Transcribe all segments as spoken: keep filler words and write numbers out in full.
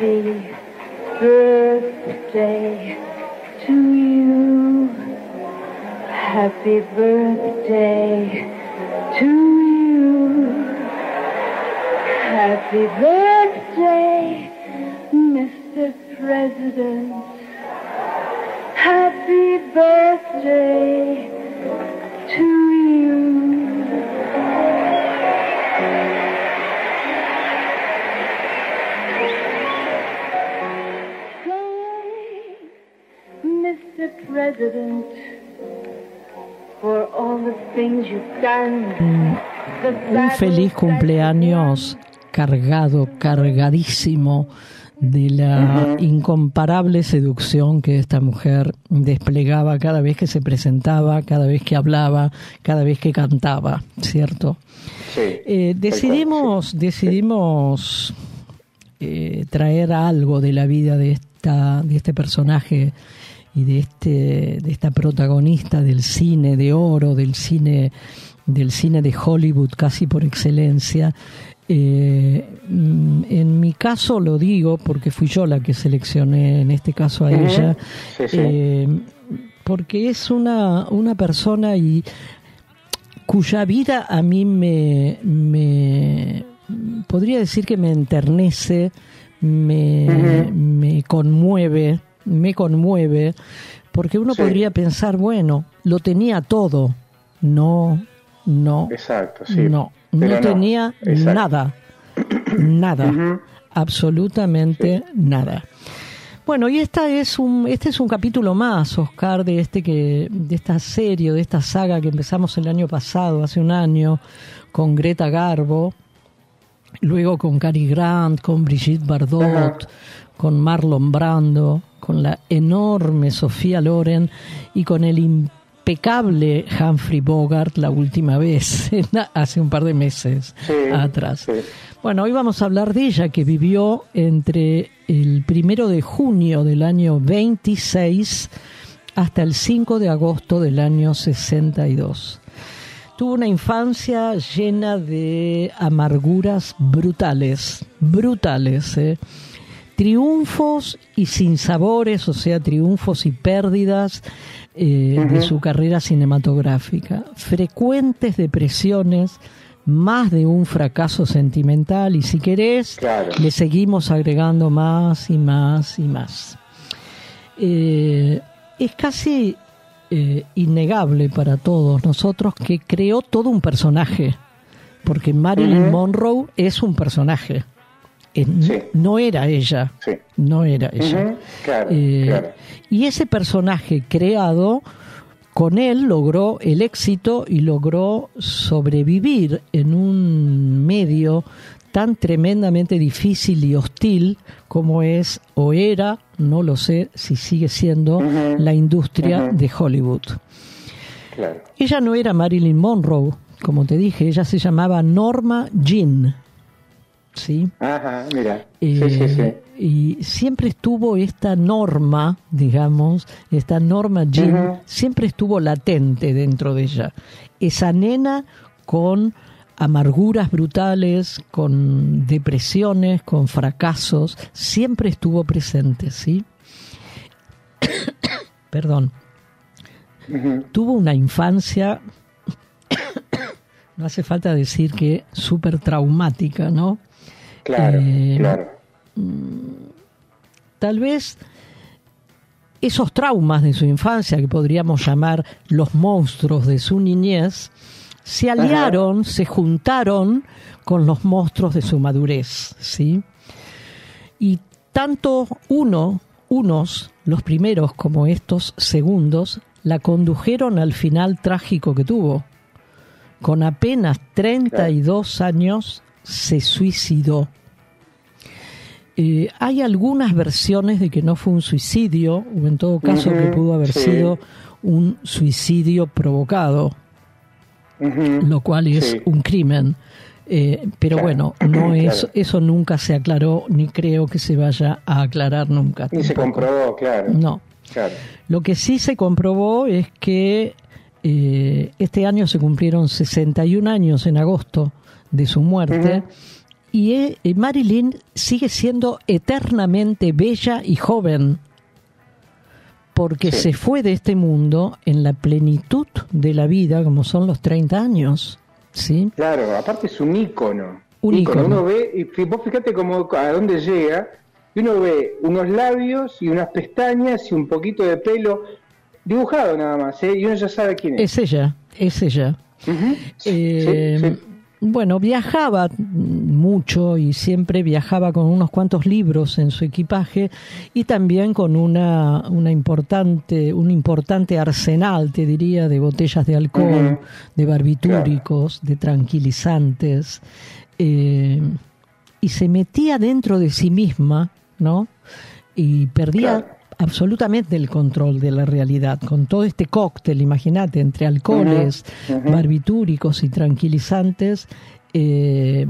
Happy birthday to you. Happy birthday to you. Happy birthday, Mister President. Happy birthday to you. Mister President, for all the things you've done. Un feliz cumpleaños cargado, cargadísimo de la uh-huh. incomparable seducción que esta mujer desplegaba cada vez que se presentaba, cada vez que hablaba, cada vez que cantaba, ¿cierto? Sí. Eh, decidimos sí. decidimos eh, traer algo de la vida de esta de este personaje y de este de esta protagonista del cine de oro, del cine del cine de Hollywood casi por excelencia. Eh, en mi caso lo digo porque fui yo la que seleccioné en este caso a uh-huh. ella, sí, sí. Eh, porque es una, una persona y cuya vida a mí me, me podría decir que me enternece, me, uh-huh. me conmueve, me conmueve, porque uno sí. podría pensar, bueno, lo tenía todo, no, no, exacto, sí. no. No, no tenía exacto. nada, nada, uh-huh. absolutamente sí. nada. Bueno, y esta es un, este es un capítulo más, Oscar, de este que, de esta serie, de esta saga que empezamos el año pasado, hace un año, con Greta Garbo, luego con Cary Grant, con Brigitte Bardot, uh-huh. con Marlon Brando, con la enorme Sofía Loren y con el impecable Humphrey Bogart la última vez, hace un par de meses sí, atrás. Sí. Bueno, hoy vamos a hablar de ella, que vivió entre el primero de junio del año veintiséis hasta el cinco de agosto del año sesenta y dos. Tuvo una infancia llena de amarguras brutales, brutales, ¿eh? Triunfos y sinsabores, o sea, triunfos y pérdidas eh, uh-huh. de su carrera cinematográfica. Frecuentes depresiones, más de un fracaso sentimental, y si querés, claro. le seguimos agregando más y más y más. Eh, es casi eh, innegable para todos nosotros que creó todo un personaje, porque Marilyn uh-huh. Monroe es un personaje. Eh, sí. No era ella, sí. no era ella. Uh-huh. Claro, eh, claro. Y ese personaje creado, con él logró el éxito y logró sobrevivir en un medio tan tremendamente difícil y hostil como es o era, no lo sé si sigue siendo, uh-huh. la industria uh-huh. de Hollywood. Claro. Ella no era Marilyn Monroe, como te dije, ella se llamaba Norma Jean. ¿Sí? Ajá, mira. Eh, sí, sí, sí. Y siempre estuvo esta norma, digamos, esta Norma Jean, uh-huh. siempre estuvo latente dentro de ella. Esa nena con amarguras brutales, con depresiones, con fracasos, siempre estuvo presente, ¿sí? Perdón. Uh-huh. Tuvo una infancia, no hace falta decir que súper traumática, ¿no? Claro, eh, claro. Tal vez esos traumas de su infancia, que podríamos llamar los monstruos de su niñez, se aliaron, Ajá. se juntaron con los monstruos de su madurez, ¿sí? Y tanto uno, unos, los primeros, como estos segundos, la condujeron al final trágico que tuvo. Con apenas treinta y dos claro. años, se suicidó. Eh, hay algunas versiones de que no fue un suicidio, o en todo caso uh-huh, que pudo haber sí. sido un suicidio provocado, uh-huh, lo cual es sí. un crimen. Eh, pero claro. bueno, no claro. es, eso nunca se aclaró, ni creo que se vaya a aclarar nunca. Ni tampoco. Se comprobó, claro. No. Claro. Lo que sí se comprobó es que eh, este año se cumplieron sesenta y un años en agosto de su muerte, uh-huh. y eh, Marilyn sigue siendo eternamente bella y joven, porque sí. se fue de este mundo en la plenitud de la vida, como son los treinta años, ¿sí? Claro, aparte es un ícono. Un ícono. ícono. Uno ve, y vos fíjate cómo, a dónde llega, y uno ve unos labios y unas pestañas y un poquito de pelo dibujado nada más, ¿eh? Y uno ya sabe quién es. Es ella, es ella. Uh-huh. eh, sí, sí. Bueno, viajaba mucho y siempre viajaba con unos cuantos libros en su equipaje y también con una, una importante, un importante arsenal, te diría, de botellas de alcohol, uh-huh. de barbitúricos, claro. de tranquilizantes, eh, y se metía dentro de sí misma, ¿no? Y perdía claro. absolutamente el control de la realidad, con todo este cóctel, imagínate, entre alcoholes, uh-huh, uh-huh. barbitúricos y tranquilizantes. Eh,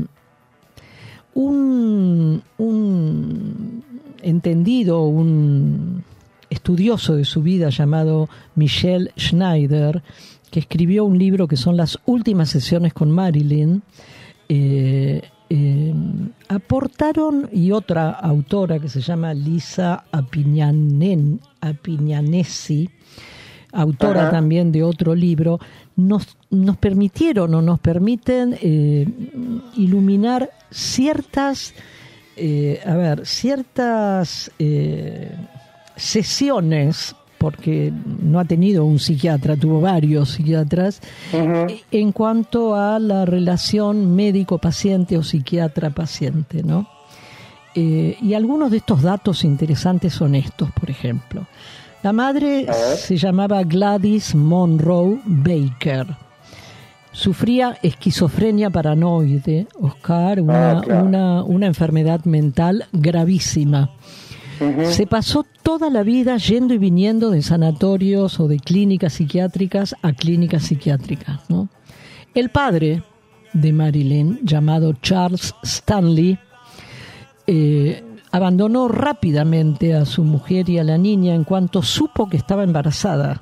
un, un entendido, un estudioso de su vida llamado Michel Schneider, que escribió un libro que son Las últimas sesiones con Marilyn, eh, Eh, aportaron, y otra autora que se llama Lisa Appignane, Appignanesi, autora Ajá. también de otro libro, nos, nos permitieron o nos permiten eh, iluminar ciertas, eh, a ver, ciertas eh, sesiones, porque no ha tenido un psiquiatra, tuvo varios psiquiatras, uh-huh. en cuanto a la relación médico-paciente o psiquiatra-paciente, ¿no? Eh, y algunos de estos datos interesantes son estos, por ejemplo. La madre se llamaba Gladys Monroe Baker. Sufría esquizofrenia paranoide, Oscar, una, ah, claro. una, una enfermedad mental gravísima. Uh-huh. Se pasó toda la vida yendo y viniendo de sanatorios o de clínicas psiquiátricas a clínicas psiquiátricas, ¿no? El padre de Marilyn, llamado Charles Stanley, eh, abandonó rápidamente a su mujer y a la niña en cuanto supo que estaba embarazada.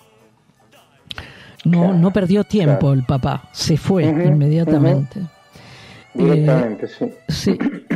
No, claro, no perdió tiempo claro. el papá, se fue uh-huh, inmediatamente. Uh-huh. Directamente, eh, sí. sí.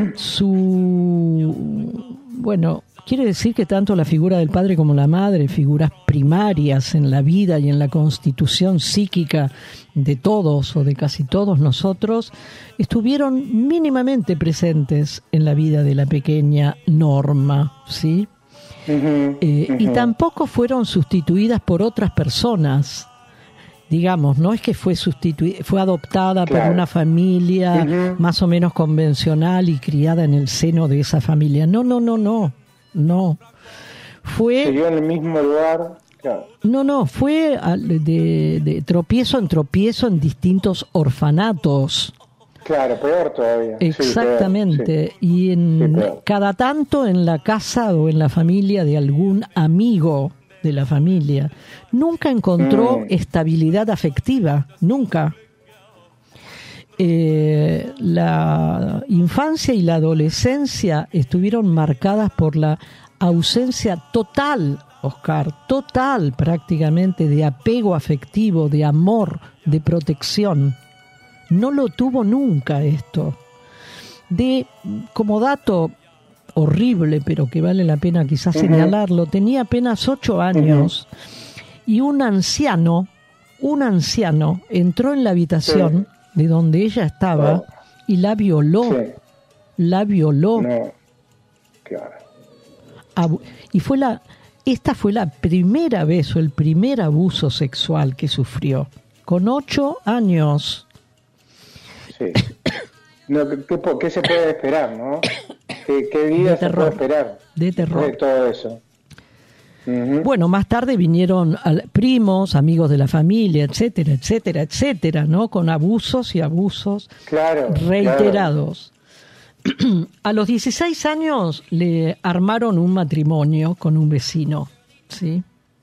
Su... Bueno, quiere decir que tanto la figura del padre como la madre, figuras primarias en la vida y en la constitución psíquica de todos o de casi todos nosotros, estuvieron mínimamente presentes en la vida de la pequeña Norma, ¿sí? Uh-huh, eh, uh-huh. Y tampoco fueron sustituidas por otras personas. Digamos, no es que fue sustituida, fue adoptada claro. por una familia uh-huh. más o menos convencional y criada en el seno de esa familia. No, no, no, no, no. Fue. Se dio en el mismo lugar. Claro. No, no, fue de, de tropiezo en tropiezo en distintos orfanatos. Claro, peor todavía. Exactamente. Sí, peor, sí. Y en sí, cada tanto en la casa o en la familia de algún amigo de la familia. Nunca encontró mm. estabilidad afectiva, nunca. Eh, la infancia y la adolescencia estuvieron marcadas por la ausencia total, Oscar, total prácticamente, de apego afectivo, de amor, de protección. No lo tuvo nunca esto. De, como dato horrible, pero que vale la pena quizás uh-huh. señalarlo, tenía apenas ocho años uh-huh. y un anciano, un anciano entró en la habitación sí. de donde ella estaba oh. y la violó, sí. la violó. No. Claro. Abu- y fue la, esta fue la primera vez o el primer abuso sexual que sufrió, con ocho años. Sí. No, ¿qué, ¿Qué se puede esperar, no? ¿Qué, qué vida se puede esperar? De terror. De todo eso. Uh-huh. Bueno, más tarde vinieron primos, amigos de la familia, etcétera, etcétera, etcétera, ¿no? Con abusos y abusos claro, reiterados. Claro. A los dieciséis años le armaron un matrimonio con un vecino, ¿sí?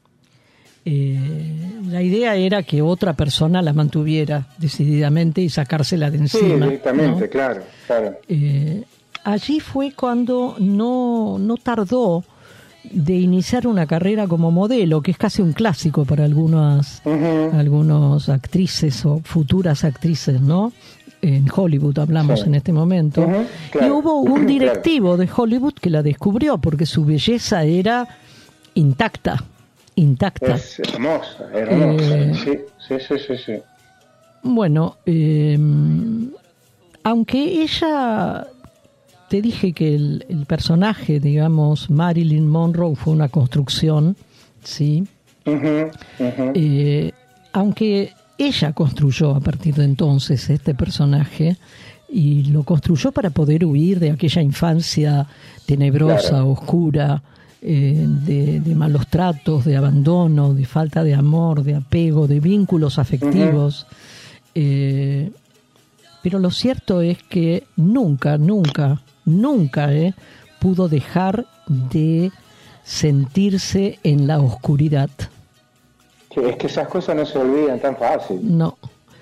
Eh, la idea era que otra persona la mantuviera decididamente y sacársela de encima. Sí, directamente, ¿no? claro, claro. Eh, allí fue cuando no, no tardó de iniciar una carrera como modelo, que es casi un clásico para algunas, uh-huh. algunas actrices o futuras actrices, ¿no? en Hollywood hablamos sí. en este momento, uh-huh, claro. y hubo un directivo claro. de Hollywood que la descubrió porque su belleza era intacta, intacta. Es hermosa, hermosa, eh, sí, sí, sí, sí, sí. Bueno, eh, aunque ella, te dije que el, el personaje, digamos, Marilyn Monroe fue una construcción, ¿sí? Uh-huh, uh-huh. Eh, aunque ella construyó a partir de entonces este personaje y lo construyó para poder huir de aquella infancia tenebrosa, claro. oscura, eh, de, de malos tratos, de abandono, de falta de amor, de apego, de vínculos afectivos. Uh-huh. Eh, pero lo cierto es que nunca, nunca, nunca eh, pudo dejar de sentirse en la oscuridad. Sí, es que esas cosas no se olvidan tan fácil. No.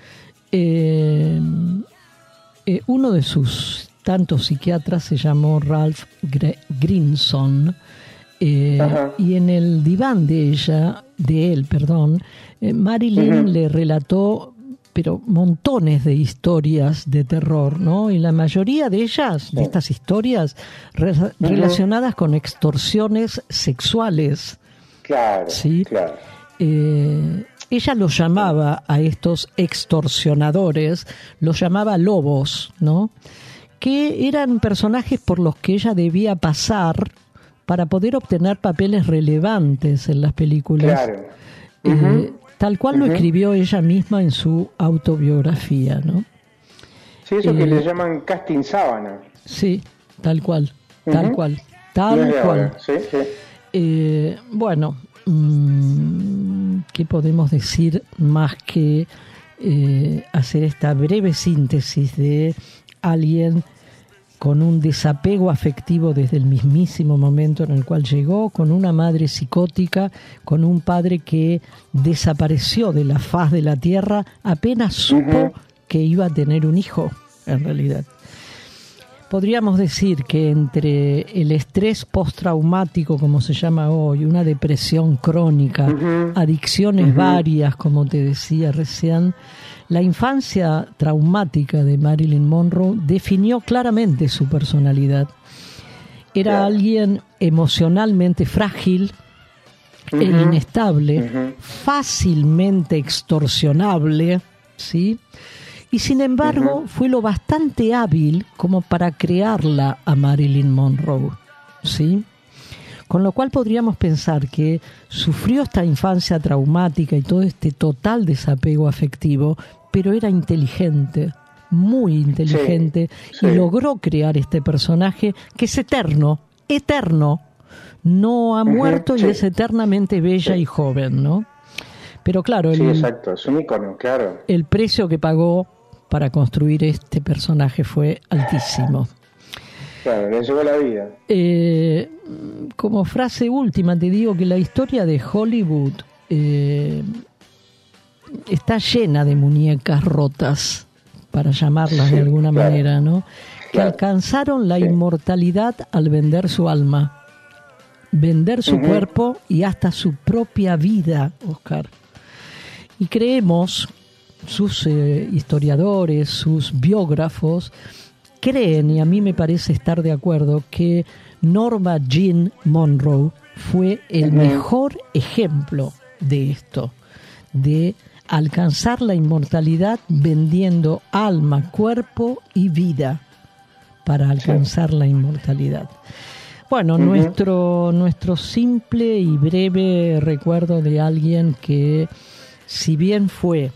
Eh, eh, uno de sus tantos psiquiatras se llamó Ralph Grinson, eh, y en el diván de ella, de él, perdón, eh, Marilyn uh-huh. le relató pero montones de historias de terror, ¿no? Y la mayoría de ellas, sí. de estas historias, re- uh-huh. relacionadas con extorsiones sexuales. Claro, ¿sí? claro. Eh, ella los llamaba a estos extorsionadores, los llamaba lobos, ¿no? Que eran personajes por los que ella debía pasar para poder obtener papeles relevantes en las películas. Claro. Eh, uh-huh. Tal cual uh-huh. lo escribió ella misma en su autobiografía, ¿no? Sí, eso eh, que le llaman casting sábana. Sí, tal cual, uh-huh. tal cual, tal no cual. Sí, sí. Eh, bueno, mmm, ¿qué podemos decir más que eh, hacer esta breve síntesis de alguien con un desapego afectivo desde el mismísimo momento en el cual llegó, con una madre psicótica, con un padre que desapareció de la faz de la tierra apenas supo uh-huh. que iba a tener un hijo, en realidad? Podríamos decir que entre el estrés postraumático, como se llama hoy, una depresión crónica, uh-huh. adicciones uh-huh. varias, como te decía recién, la infancia traumática de Marilyn Monroe definió claramente su personalidad. Era yeah. alguien emocionalmente frágil uh-huh. e inestable, uh-huh. fácilmente extorsionable, ¿sí? Y sin embargo, uh-huh. fue lo bastante hábil como para crearla a Marilyn Monroe, ¿sí? Con lo cual podríamos pensar que sufrió esta infancia traumática y todo este total desapego afectivo, pero era inteligente, muy inteligente, sí, sí. y logró crear este personaje que es eterno, eterno, no ha uh-huh, muerto sí. y es eternamente bella sí. y joven, ¿no? Pero claro, sí, el, exacto, es un ícono, claro. El precio que pagó para construir este personaje fue altísimo. Claro, le llevó la vida. Eh, como frase última te digo que la historia de Hollywood eh, está llena de muñecas rotas, para llamarlas sí, de alguna claro, manera, ¿no? Que claro, alcanzaron la sí. inmortalidad al vender su alma, vender su uh-huh. cuerpo y hasta su propia vida, Oscar. Y creemos, sus eh, historiadores, sus biógrafos, creen, y a mí me parece estar de acuerdo, que Norma Jean Monroe fue el uh-huh. mejor ejemplo de esto, de alcanzar la inmortalidad vendiendo alma, cuerpo y vida para alcanzar sí. la inmortalidad. Bueno, uh-huh. nuestro, nuestro simple y breve recuerdo de alguien que, si bien fue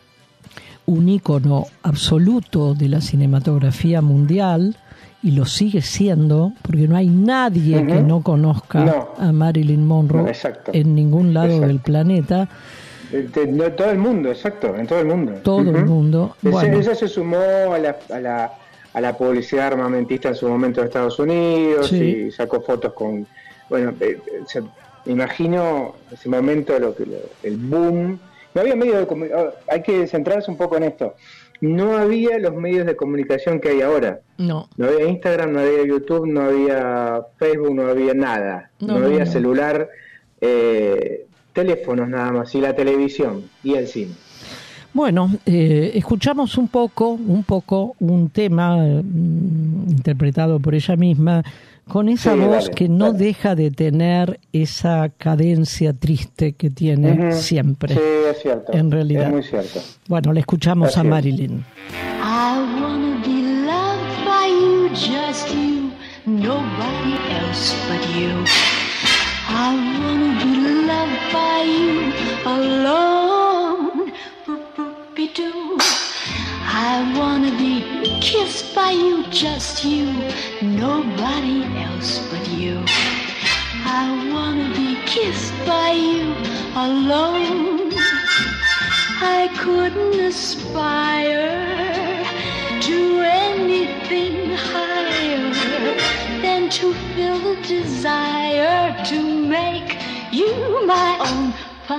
un ícono absoluto de la cinematografía mundial, y lo sigue siendo, porque no hay nadie uh-huh. que no conozca no. a Marilyn Monroe no, en ningún lado exacto. del planeta. De, de todo el mundo, exacto, en todo el mundo. Todo uh-huh. el mundo. Bueno. Ella se sumó a la, a, la, a la publicidad armamentista en su momento de Estados Unidos sí. y sacó fotos con... Bueno, eh, se, me imagino ese momento, lo que lo, el boom. No había medios de comunicación, hay que centrarse un poco en esto. No había los medios de comunicación que hay ahora. No. No había Instagram, no había YouTube, no había Facebook, no había nada. No, no había no. celular... Eh, teléfonos nada más, y la televisión y el cine. Bueno, eh, escuchamos un poco, un poco un tema eh, interpretado por ella misma, con esa sí, voz dale, que no dale. deja de tener esa cadencia triste que tiene uh-huh. siempre. Sí, es cierto. En realidad. Es muy cierto. Bueno, le escuchamos es a Marilyn. I wanna be loved by you, just you, nobody else but you. I wanna be loved by you alone. Boop-boop-be-doo. I wanna be kissed by you, just you, nobody else but you. I wanna be kissed by you alone. I couldn't aspire to anything higher than to feel the desire to make you my own.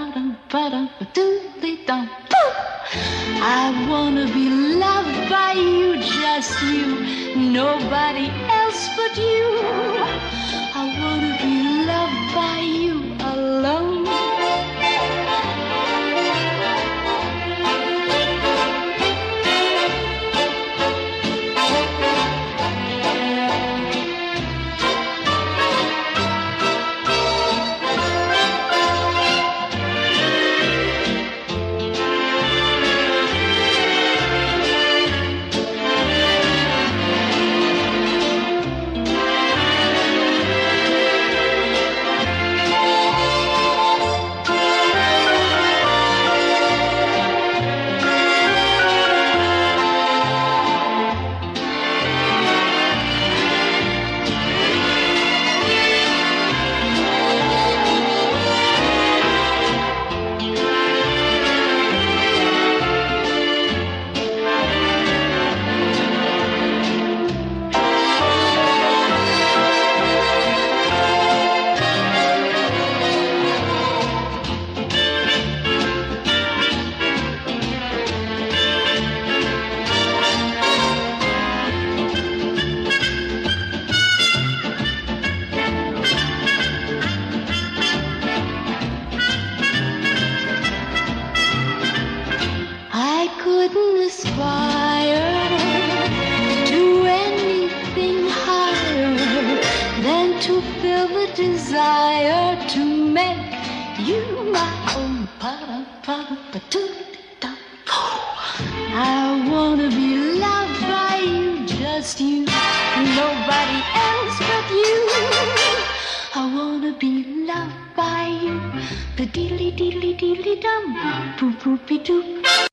I wanna be loved by you, just you, nobody else but you. I wanna be loved by you alone. Diddly diddly diddly dum, boop boopy doop.